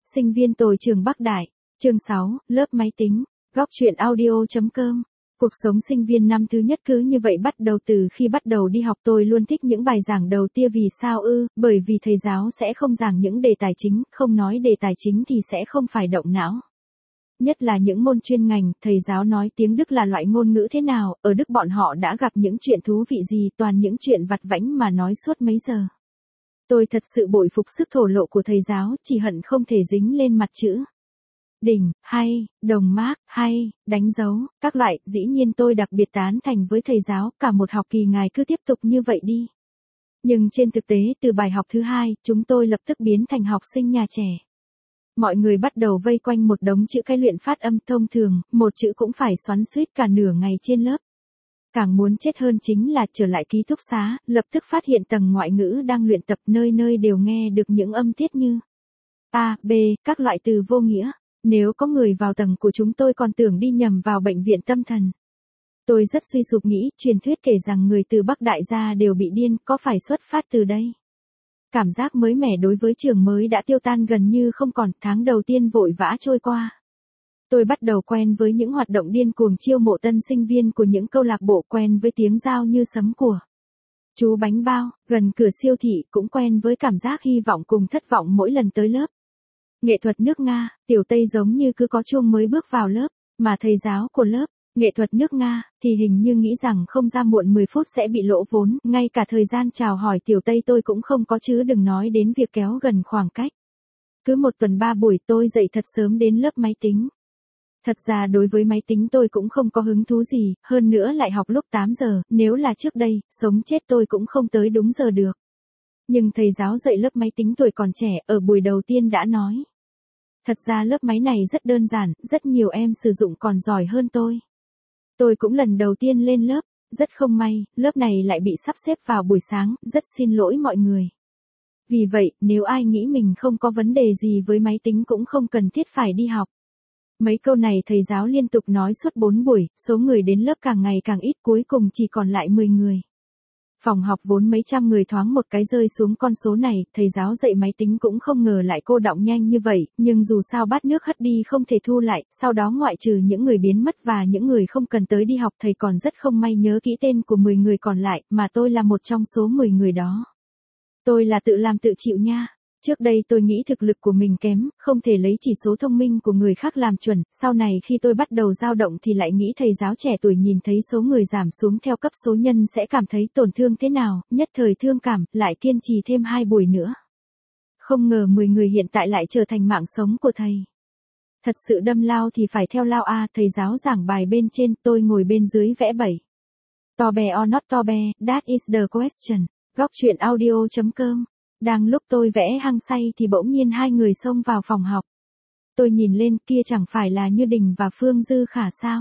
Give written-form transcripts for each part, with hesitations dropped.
Sinh viên tồi trường Bắc Đại, chương 6, lớp máy tính, góc truyện audio.com. Cuộc sống sinh viên năm thứ nhất cứ như vậy bắt đầu. Từ khi bắt đầu đi học tôi luôn thích những bài giảng đầu tiên. Vì sao ư? Bởi vì thầy giáo sẽ không giảng những đề tài chính, không nói đề tài chính thì sẽ không phải động não. Nhất là những môn chuyên ngành, thầy giáo nói tiếng Đức là loại ngôn ngữ thế nào, ở Đức bọn họ đã gặp những chuyện thú vị gì, toàn những chuyện vặt vãnh mà nói suốt mấy giờ. Tôi thật sự bội phục sức thổ lộ của thầy giáo, chỉ hận không thể dính lên mặt chữ đỉnh, hay, đồng mác, hay, đánh dấu, các loại. Dĩ nhiên tôi đặc biệt tán thành với thầy giáo, cả một học kỳ ngài cứ tiếp tục như vậy đi. Nhưng trên thực tế, từ bài học thứ 2, chúng tôi lập tức biến thành học sinh nhà trẻ. Mọi người bắt đầu vây quanh một đống chữ cái luyện phát âm. Thông thường, một chữ cũng phải xoắn xuýt cả nửa ngày trên lớp. Càng muốn chết hơn chính là trở lại ký túc xá, lập tức phát hiện tầng ngoại ngữ đang luyện tập, nơi nơi đều nghe được những âm tiết như A, B, các loại từ vô nghĩa. Nếu có người vào tầng của chúng tôi còn tưởng đi nhầm vào bệnh viện tâm thần. Tôi rất suy sụp nghĩ, truyền thuyết kể rằng người từ Bắc Đại gia đều bị điên, có phải xuất phát từ đây? Cảm giác mới mẻ đối với trường mới đã tiêu tan gần như không còn. Tháng đầu tiên vội vã trôi qua. Tôi bắt đầu quen với những hoạt động điên cuồng chiêu mộ tân sinh viên của những câu lạc bộ, quen với tiếng giao như sấm của chú bánh bao, gần cửa siêu thị, cũng quen với cảm giác hy vọng cùng thất vọng mỗi lần tới lớp. Nghệ thuật nước Nga, Tiểu Tây giống như cứ có chuông mới bước vào lớp, mà thầy giáo của lớp nghệ thuật nước Nga thì hình như nghĩ rằng không ra muộn 10 phút sẽ bị lỗ vốn, ngay cả thời gian chào hỏi Tiểu Tây tôi cũng không có, chứ đừng nói đến việc kéo gần khoảng cách. Cứ một tuần 3 buổi tôi dậy thật sớm đến lớp máy tính. Thật ra đối với máy tính tôi cũng không có hứng thú gì, hơn nữa lại học lúc 8 giờ, nếu là trước đây, sống chết tôi cũng không tới đúng giờ được. Nhưng thầy giáo dạy lớp máy tính tuổi còn trẻ, ở buổi đầu tiên đã nói. Thật ra lớp máy này rất đơn giản, rất nhiều em sử dụng còn giỏi hơn tôi. Tôi cũng lần đầu tiên lên lớp, rất không may, lớp này lại bị sắp xếp vào buổi sáng, rất xin lỗi mọi người. Vì vậy, nếu ai nghĩ mình không có vấn đề gì với máy tính cũng không cần thiết phải đi học. Mấy câu này thầy giáo liên tục nói suốt 4 buổi, số người đến lớp càng ngày càng ít, cuối cùng chỉ còn lại 10 người. Phòng học vốn mấy trăm người thoáng một cái rơi xuống con số này, thầy giáo dạy máy tính cũng không ngờ lại cô đọng nhanh như vậy, nhưng dù sao bát nước hất đi không thể thu lại, sau đó ngoại trừ những người biến mất và những người không cần tới đi học, thầy còn rất không may nhớ kỹ tên của 10 người còn lại, mà tôi là một trong số 10 người đó. Tôi là tự làm tự chịu nha. Trước đây tôi nghĩ thực lực của mình kém, không thể lấy chỉ số thông minh của người khác làm chuẩn, sau này khi tôi bắt đầu dao động thì lại nghĩ thầy giáo trẻ tuổi nhìn thấy số người giảm xuống theo cấp số nhân sẽ cảm thấy tổn thương thế nào, nhất thời thương cảm, lại kiên trì thêm 2 buổi nữa. Không ngờ 10 người hiện tại lại trở thành mạng sống của thầy. Thật sự đâm lao thì phải theo lao a. Thầy giáo giảng bài bên trên, tôi ngồi bên dưới vẽ 7. To be or not to be, that is the question. Góc truyện audio.com. Đang lúc tôi vẽ hăng say thì bỗng nhiên 2 người xông vào phòng học. Tôi nhìn lên, kia chẳng phải là Như Đình và Phương Dư Khả sao?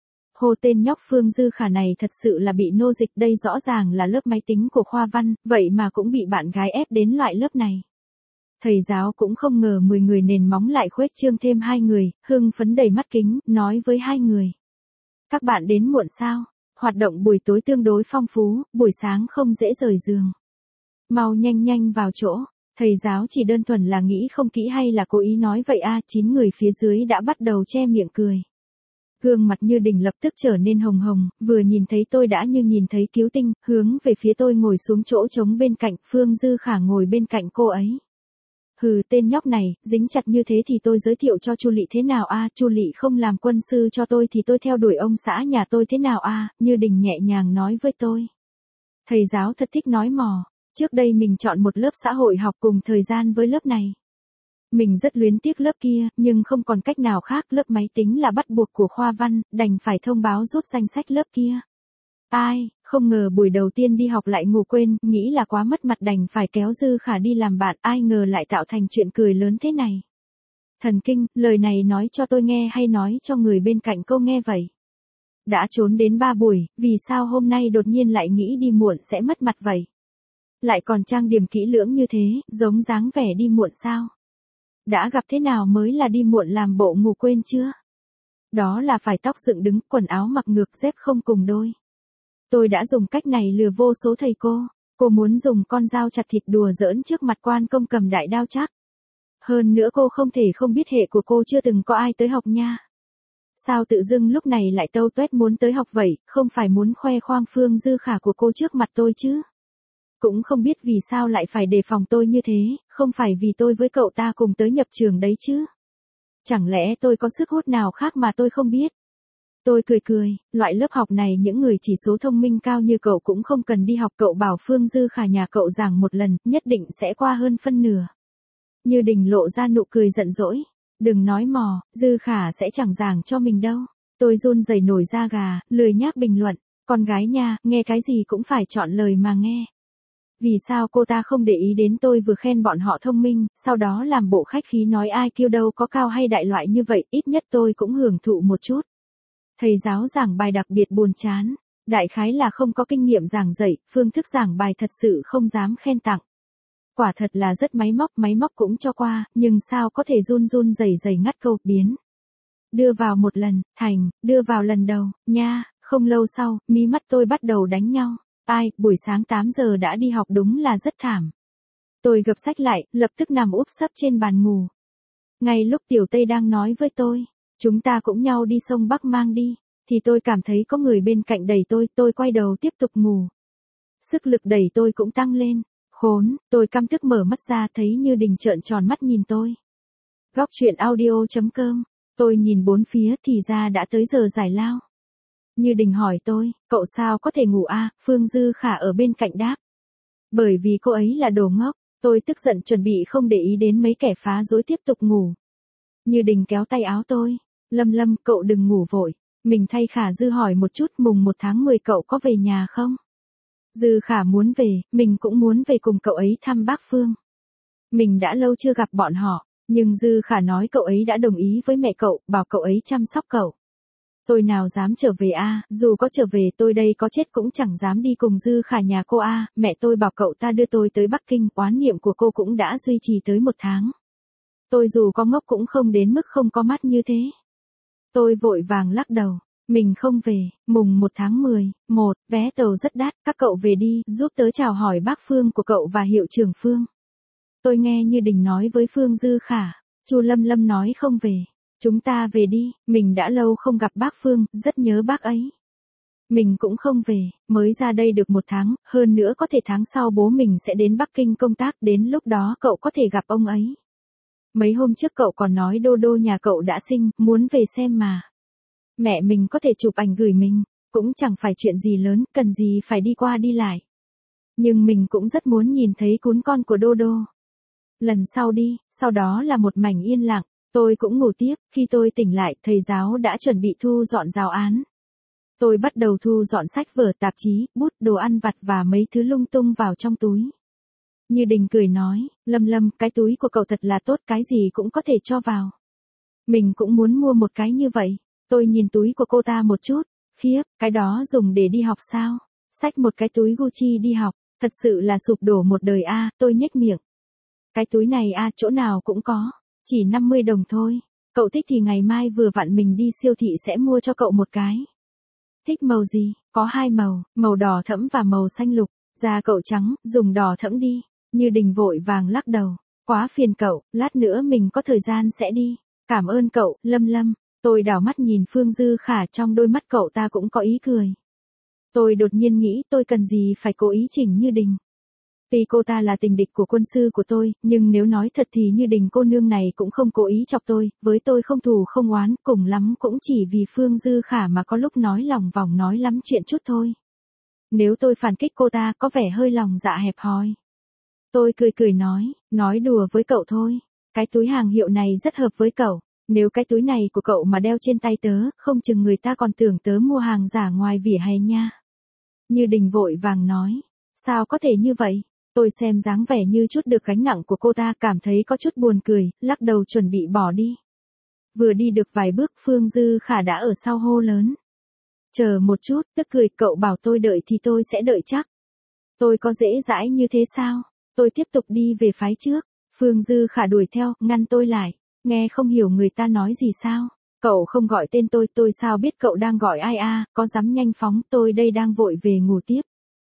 Hô tên nhóc Phương Dư Khả này thật sự là bị nô dịch, đây rõ ràng là lớp máy tính của khoa văn, vậy mà cũng bị bạn gái ép đến loại lớp này. Thầy giáo cũng không ngờ 10 người nền móng lại khuếch trương thêm 2 người, hưng phấn đầy mắt kính, nói với 2 người. Các bạn đến muộn sao? Hoạt động buổi tối tương đối phong phú, buổi sáng không dễ rời giường. Mau nhanh nhanh vào chỗ. Thầy giáo chỉ đơn thuần là nghĩ không kỹ hay là cố ý nói vậy a? 9 người phía dưới đã bắt đầu che miệng cười. Gương mặt Như Đình lập tức trở nên hồng hồng, vừa nhìn thấy tôi đã như nhìn thấy cứu tinh, hướng về phía tôi ngồi xuống chỗ trống bên cạnh. Phương Dư Khả ngồi bên cạnh cô ấy. Hừ, tên nhóc này, dính chặt như thế thì tôi giới thiệu cho Chu Lị thế nào a? Chu Lị không làm quân sư cho tôi thì tôi theo đuổi ông xã nhà tôi thế nào a? Như Đình nhẹ nhàng nói với tôi. Thầy giáo thật thích nói mò. Trước đây mình chọn một lớp xã hội học cùng thời gian với lớp này. Mình rất luyến tiếc lớp kia, nhưng không còn cách nào khác, lớp máy tính là bắt buộc của khoa văn, đành phải thông báo rút danh sách lớp kia. Ai, không ngờ buổi đầu tiên đi học lại ngủ quên, nghĩ là quá mất mặt đành phải kéo Dư Khả đi làm bạn, ai ngờ lại tạo thành chuyện cười lớn thế này. Thần kinh, lời này nói cho tôi nghe hay nói cho người bên cạnh cô nghe vậy? Đã trốn đến 3 buổi, vì sao hôm nay đột nhiên lại nghĩ đi muộn sẽ mất mặt vậy? Lại còn trang điểm kỹ lưỡng như thế, giống dáng vẻ đi muộn sao? Đã gặp thế nào mới là đi muộn làm bộ ngủ quên chưa? Đó là phải tóc dựng đứng, quần áo mặc ngược, dép không cùng đôi. Tôi đã dùng cách này lừa vô số thầy cô muốn dùng con dao chặt thịt đùa giỡn trước mặt quan công cầm đại đao chắc. hơn nữa cô không thể không biết hệ của cô chưa từng có ai tới học nha. Sao tự dưng lúc này lại tâu tuét muốn tới học vậy, không phải muốn khoe khoang Phương Dư Khả của cô trước mặt tôi chứ? Cũng không biết vì sao lại phải đề phòng tôi như thế, không phải vì tôi với cậu ta cùng tới nhập trường đấy chứ? Chẳng lẽ tôi có sức hút nào khác mà tôi không biết? Tôi cười cười, loại lớp học này những người chỉ số thông minh cao như cậu cũng không cần đi học, cậu bảo Phương Dư Khả nhà cậu giảng một lần, nhất định sẽ qua hơn phân nửa. Như Đình lộ ra nụ cười giận dỗi. Đừng nói mò, Dư Khả sẽ chẳng giảng cho mình đâu. Tôi run rẩy nổi da gà, lười nhác bình luận. Con gái nha, nghe cái gì cũng phải chọn lời mà nghe. Vì sao cô ta không để ý đến tôi vừa khen bọn họ thông minh, sau đó làm bộ khách khí nói ai kêu đâu có cao hay đại loại như vậy, ít nhất tôi cũng hưởng thụ một chút. Thầy giáo giảng bài đặc biệt buồn chán. Đại khái là không có kinh nghiệm giảng dạy, phương thức giảng bài thật sự không dám khen tặng. Quả thật là rất máy móc cũng cho qua, nhưng sao có thể run run rẩy rẩy ngắt câu, biến. Đưa vào một lần, thành, đưa vào lần đầu, nha, không lâu sau, mí mắt tôi bắt đầu đánh nhau. Ai, buổi sáng 8 giờ đã đi học đúng là rất thảm. Tôi gập sách lại, lập tức nằm úp sấp trên bàn ngủ. Ngay lúc Tiểu Tây đang nói với tôi, chúng ta cũng nhau đi sông Bắc mang đi, thì tôi cảm thấy có người bên cạnh đẩy tôi quay đầu tiếp tục ngủ. Sức lực đẩy tôi cũng tăng lên. Khốn, tôi căm tức mở mắt ra thấy Như Đình trợn tròn mắt nhìn tôi. Góc truyện audio.com, tôi nhìn bốn phía thì ra đã tới giờ giải lao. Như Đình hỏi tôi, cậu sao có thể ngủ à, Phương Dư Khả ở bên cạnh đáp. Bởi vì cô ấy là đồ ngốc, tôi tức giận chuẩn bị không để ý đến mấy kẻ phá rối tiếp tục ngủ. Như Đình kéo tay áo tôi, Lâm, cậu đừng ngủ vội, mình thay Khả Dư hỏi một chút, mùng 1 tháng 10 cậu có về nhà không? Dư Khả muốn về, mình cũng muốn về cùng cậu ấy thăm bác Phương. Mình đã lâu chưa gặp bọn họ, nhưng Dư Khả nói cậu ấy đã đồng ý với mẹ cậu, bảo cậu ấy chăm sóc cậu. Tôi nào dám trở về a, dù có trở về tôi đây có chết cũng chẳng dám đi cùng Dư Khả nhà cô a, mẹ tôi bảo cậu ta đưa tôi tới Bắc Kinh, oán niệm của cô cũng đã duy trì tới 1 tháng. Tôi dù có ngốc cũng không đến mức không có mắt như thế. Tôi vội vàng lắc đầu. Mình không về, mùng 1 tháng 10, vé tàu rất đắt, các cậu về đi, giúp tớ chào hỏi bác Phương của cậu và hiệu trưởng Phương. Tôi nghe Như Đình nói với Phương Dư Khả, Chu Lâm nói không về, chúng ta về đi, mình đã lâu không gặp bác Phương, rất nhớ bác ấy. Mình cũng không về, mới ra đây được 1 tháng, hơn nữa có thể tháng sau bố mình sẽ đến Bắc Kinh công tác, đến lúc đó cậu có thể gặp ông ấy. Mấy hôm trước cậu còn nói Đô Đô nhà cậu đã sinh, muốn về xem mà. Mẹ mình có thể chụp ảnh gửi mình, cũng chẳng phải chuyện gì lớn, cần gì phải đi qua đi lại. Nhưng mình cũng rất muốn nhìn thấy cún con của Đô Đô. Lần sau đi, sau đó là một mảnh yên lặng, tôi cũng ngủ tiếp, khi tôi tỉnh lại, thầy giáo đã chuẩn bị thu dọn giáo án. Tôi bắt đầu thu dọn sách vở, tạp chí, bút, đồ ăn vặt và mấy thứ lung tung vào trong túi. Như Đình cười nói, Lâm, cái túi của cậu thật là tốt, cái gì cũng có thể cho vào. Mình cũng muốn mua một cái như vậy. Tôi nhìn túi của cô ta một chút, khiếp, cái đó dùng để đi học sao? Xách một cái túi Gucci đi học, thật sự là sụp đổ một đời a, tôi nhếch miệng. Cái túi này a, chỗ nào cũng có, chỉ 50 đồng thôi. Cậu thích thì ngày mai vừa vặn mình đi siêu thị sẽ mua cho cậu một cái. Thích màu gì? Có 2 màu, màu đỏ thẫm và màu xanh lục. Da cậu trắng, dùng đỏ thẫm đi. Như Đình vội vàng lắc đầu, quá phiền cậu, lát nữa mình có thời gian sẽ đi. Cảm ơn cậu, Lâm. Tôi đảo mắt nhìn Phương Dư Khả, trong đôi mắt cậu ta cũng có ý cười. Tôi đột nhiên nghĩ tôi cần gì phải cố ý chỉnh Như Đình. Tuy cô ta là tình địch của quân sư của tôi, nhưng nếu nói thật thì Như Đình cô nương này cũng không cố ý chọc tôi, với tôi không thù không oán, cùng lắm cũng chỉ vì Phương Dư Khả mà có lúc nói lòng vòng nói lắm chuyện chút thôi. Nếu tôi phản kích cô ta có vẻ hơi lòng dạ hẹp hòi. Tôi cười nói đùa với cậu thôi. Cái túi hàng hiệu này rất hợp với cậu. Nếu cái túi này của cậu mà đeo trên tay tớ, không chừng người ta còn tưởng tớ mua hàng giả ngoài vỉa hè nha. Như Đình vội vàng nói. Sao có thể như vậy? Tôi xem dáng vẻ như chút được gánh nặng của cô ta, cảm thấy có chút buồn cười, lắc đầu chuẩn bị bỏ đi. Vừa đi được vài bước Phương Dư Khả đã ở sau hô lớn. Chờ một chút, tức cười, cậu bảo tôi đợi thì tôi sẽ đợi chắc. Tôi có dễ dãi như thế sao? Tôi tiếp tục đi về phái trước. Phương Dư Khả đuổi theo, ngăn tôi lại. Nghe không hiểu người ta nói gì sao? Cậu không gọi tên tôi sao biết cậu đang gọi ai a, có dám nhanh phóng, tôi đây đang vội về ngủ tiếp.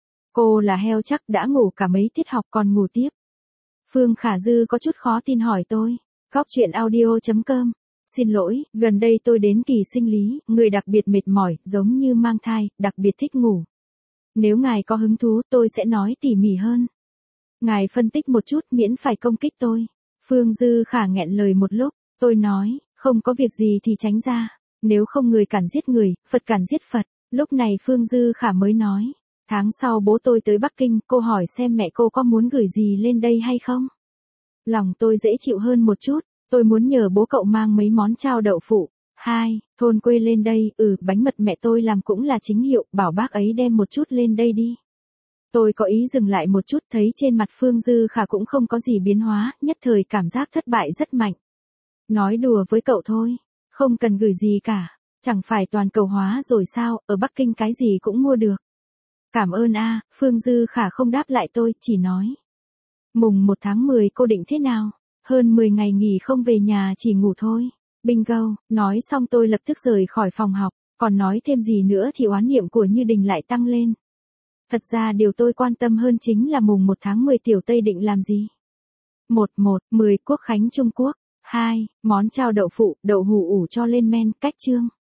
Cô là heo chắc đã ngủ cả mấy tiết học còn ngủ tiếp. Phương Khả Dư có chút khó tin hỏi tôi, Góc chuyện audio.com. Xin lỗi, gần đây tôi đến kỳ sinh lý, người đặc biệt mệt mỏi, giống như mang thai, đặc biệt thích ngủ. Nếu ngài có hứng thú tôi sẽ nói tỉ mỉ hơn. Ngài phân tích một chút miễn phải công kích tôi. Phương Dư Khả nghẹn lời một lúc, tôi nói, không có việc gì thì tránh ra. Nếu không người cản giết người, Phật cản giết Phật. Lúc này Phương Dư Khả mới nói, tháng sau bố tôi tới Bắc Kinh, cô hỏi xem mẹ cô có muốn gửi gì lên đây hay không? Lòng tôi dễ chịu hơn một chút, tôi muốn nhờ bố cậu mang mấy món chao đậu phụ. Thôn quê lên đây, bánh mật mẹ tôi làm cũng là chính hiệu, bảo bác ấy đem một chút lên đây đi. Tôi có ý dừng lại một chút, thấy trên mặt Phương Dư Khả cũng không có gì biến hóa, nhất thời cảm giác thất bại rất mạnh. Nói đùa với cậu thôi, không cần gửi gì cả, chẳng phải toàn cầu hóa rồi sao, ở Bắc Kinh cái gì cũng mua được. Cảm ơn a. Phương Dư Khả không đáp lại tôi, chỉ nói. Mùng 1 tháng 10 cô định thế nào? Hơn 10 ngày nghỉ không về nhà chỉ ngủ thôi. Bingo, nói xong tôi lập tức rời khỏi phòng học, còn nói thêm gì nữa thì oán niệm của Như Đình lại tăng lên. Thật ra điều tôi quan tâm hơn chính là mùng 1 tháng 10 Tiểu Tây định làm gì? 10 Quốc khánh Trung Quốc. 2. Món chao đậu phụ, đậu hủ ủ cho lên men, cách chương.